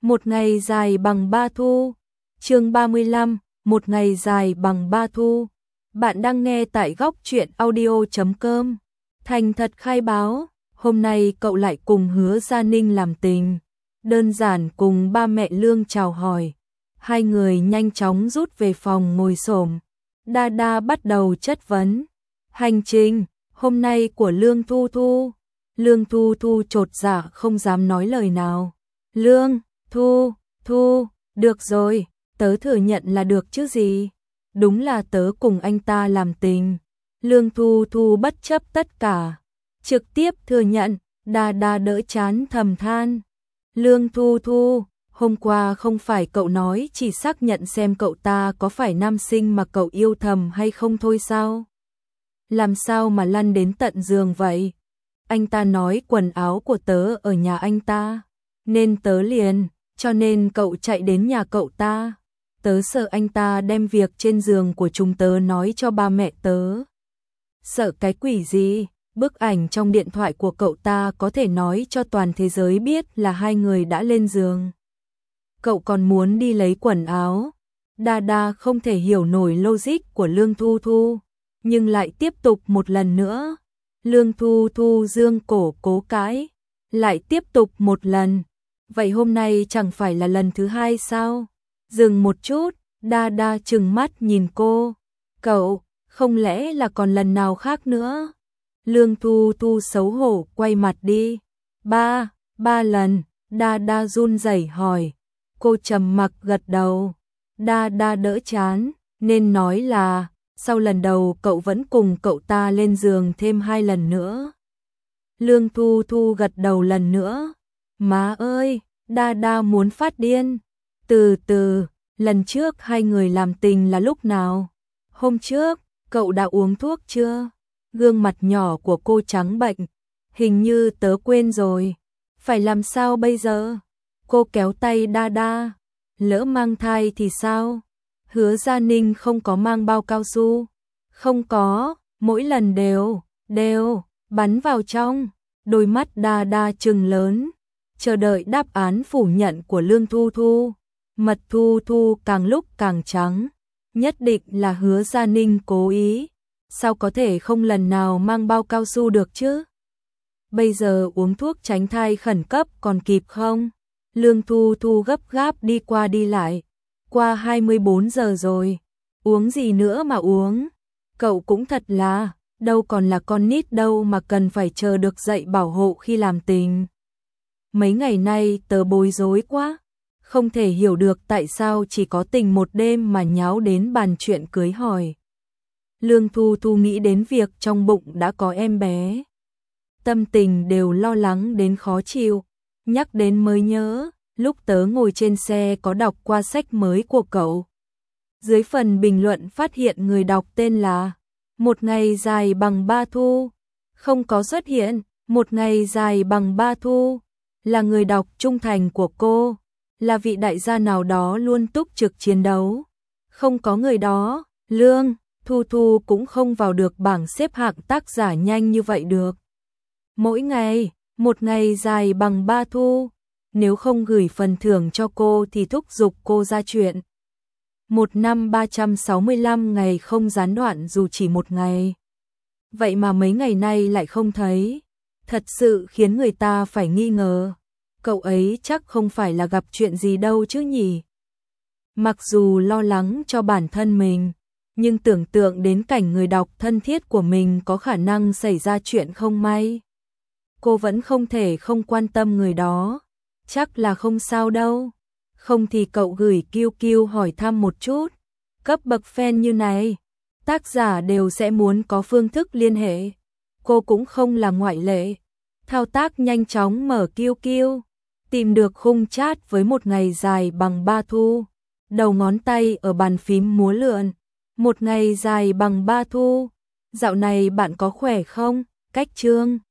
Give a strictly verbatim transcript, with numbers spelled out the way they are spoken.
Một ngày dài bằng ba thu. Chương ba mươi lăm, một ngày dài bằng ba thu. Bạn đang nghe tại góc truyện audio chấm com. Thành thật khai báo, hôm nay cậu lại cùng Hứa Gia Ninh làm tình. Đơn giản cùng ba mẹ Lương chào hỏi. Hai người nhanh chóng rút về phòng ngồi xổm. Đa Đa bắt đầu chất vấn. Hành trình, hôm nay của Lương Thu Thu. Lương Thu Thu chột dạ không dám nói lời nào. Lương, Thu, Thu, được rồi, tớ thừa nhận là được chứ gì. Đúng là tớ cùng anh ta làm tình. Lương Thu Thu bất chấp tất cả. Trực tiếp thừa nhận, Đa Đa đỡ chán thầm than. Lương Thu Thu, hôm qua không phải cậu nói chỉ xác nhận xem cậu ta có phải nam sinh mà cậu yêu thầm hay không thôi sao? Làm sao mà lăn đến tận giường vậy? Anh ta nói quần áo của tớ ở nhà anh ta, nên tớ liền, cho nên cậu chạy đến nhà cậu ta. Tớ sợ anh ta đem việc trên giường của chúng tớ nói cho ba mẹ tớ. Sợ cái quỷ gì? Bức ảnh trong điện thoại của cậu ta có thể nói cho toàn thế giới biết là hai người đã lên giường. Cậu còn muốn đi lấy quần áo. Đa Đa không thể hiểu nổi logic của Lương Thu Thu, nhưng lại tiếp tục một lần nữa. Lương Thu Thu dương cổ cố cãi, lại tiếp tục một lần. Vậy hôm nay chẳng phải là lần thứ hai sao? Dừng một chút, Đa Đa trừng mắt nhìn cô. Cậu, không lẽ là còn lần nào khác nữa? Lương Thu Thu xấu hổ quay mặt đi. Ba, ba lần, Đa Đa run rẩy hỏi. Cô trầm mặc gật đầu. Đa Đa đỡ chán, nên nói là, sau lần đầu cậu vẫn cùng cậu ta lên giường thêm hai lần nữa. Lương Thu Thu gật đầu lần nữa. Má ơi, Đa Đa muốn phát điên. Từ từ, lần trước hai người làm tình là lúc nào? Hôm trước, cậu đã uống thuốc chưa? Gương mặt nhỏ của cô trắng bệch. Hình như tớ quên rồi. Phải làm sao bây giờ? Cô kéo tay Đa Đa. Lỡ mang thai thì sao? Hứa Gia Ninh không có mang bao cao su. Không có, mỗi lần đều, đều, bắn vào trong. Đôi mắt Đa Đa trừng lớn, chờ đợi đáp án phủ nhận của Lương Thu Thu. Mật Thu Thu càng lúc càng trắng. Nhất định là Hứa Gia Ninh cố ý. Sao có thể không lần nào mang bao cao su được chứ? Bây giờ uống thuốc tránh thai khẩn cấp còn kịp không? Lương Thu Thu gấp gáp đi qua đi lại. Qua hai mươi bốn giờ rồi. Uống gì nữa mà uống? Cậu cũng thật là, đâu còn là con nít đâu mà cần phải chờ được dạy bảo hộ khi làm tình. Mấy ngày nay tớ bối rối quá. Không thể hiểu được tại sao chỉ có tình một đêm mà nháo đến bàn chuyện cưới hỏi. Lương Thu Thu nghĩ đến việc trong bụng đã có em bé. Tâm tình đều lo lắng đến khó chịu. Nhắc đến mới nhớ, lúc tớ ngồi trên xe có đọc qua sách mới của cậu. Dưới phần bình luận phát hiện người đọc tên là Một ngày dài bằng ba thu. Không có xuất hiện, Một ngày dài bằng ba thu là người đọc trung thành của cô, là vị đại gia nào đó luôn túc trực chiến đấu. Không có người đó, Lương Thu Thu cũng không vào được bảng xếp hạng tác giả nhanh như vậy được. Mỗi ngày, một ngày dài bằng ba thu. Nếu không gửi phần thưởng cho cô thì thúc giục cô ra chuyện. Một năm ba trăm sáu mươi lăm ngày không gián đoạn dù chỉ một ngày. Vậy mà mấy ngày nay lại không thấy. Thật sự khiến người ta phải nghi ngờ. Cậu ấy chắc không phải là gặp chuyện gì đâu chứ nhỉ? Mặc dù lo lắng cho bản thân mình, nhưng tưởng tượng đến cảnh người đọc thân thiết của mình có khả năng xảy ra chuyện không may. Cô vẫn không thể không quan tâm người đó. Chắc là không sao đâu. Không thì cậu gửi kiu kiu hỏi thăm một chút. Cấp bậc fan như này, tác giả đều sẽ muốn có phương thức liên hệ. Cô cũng không là ngoại lệ. Thao tác nhanh chóng mở kiu kiu, tìm được khung chat với một ngày dài bằng ba thu. Đầu ngón tay ở bàn phím múa lượn. Một ngày dài bằng ba thu. Dạo này bạn có khỏe không? Cách chương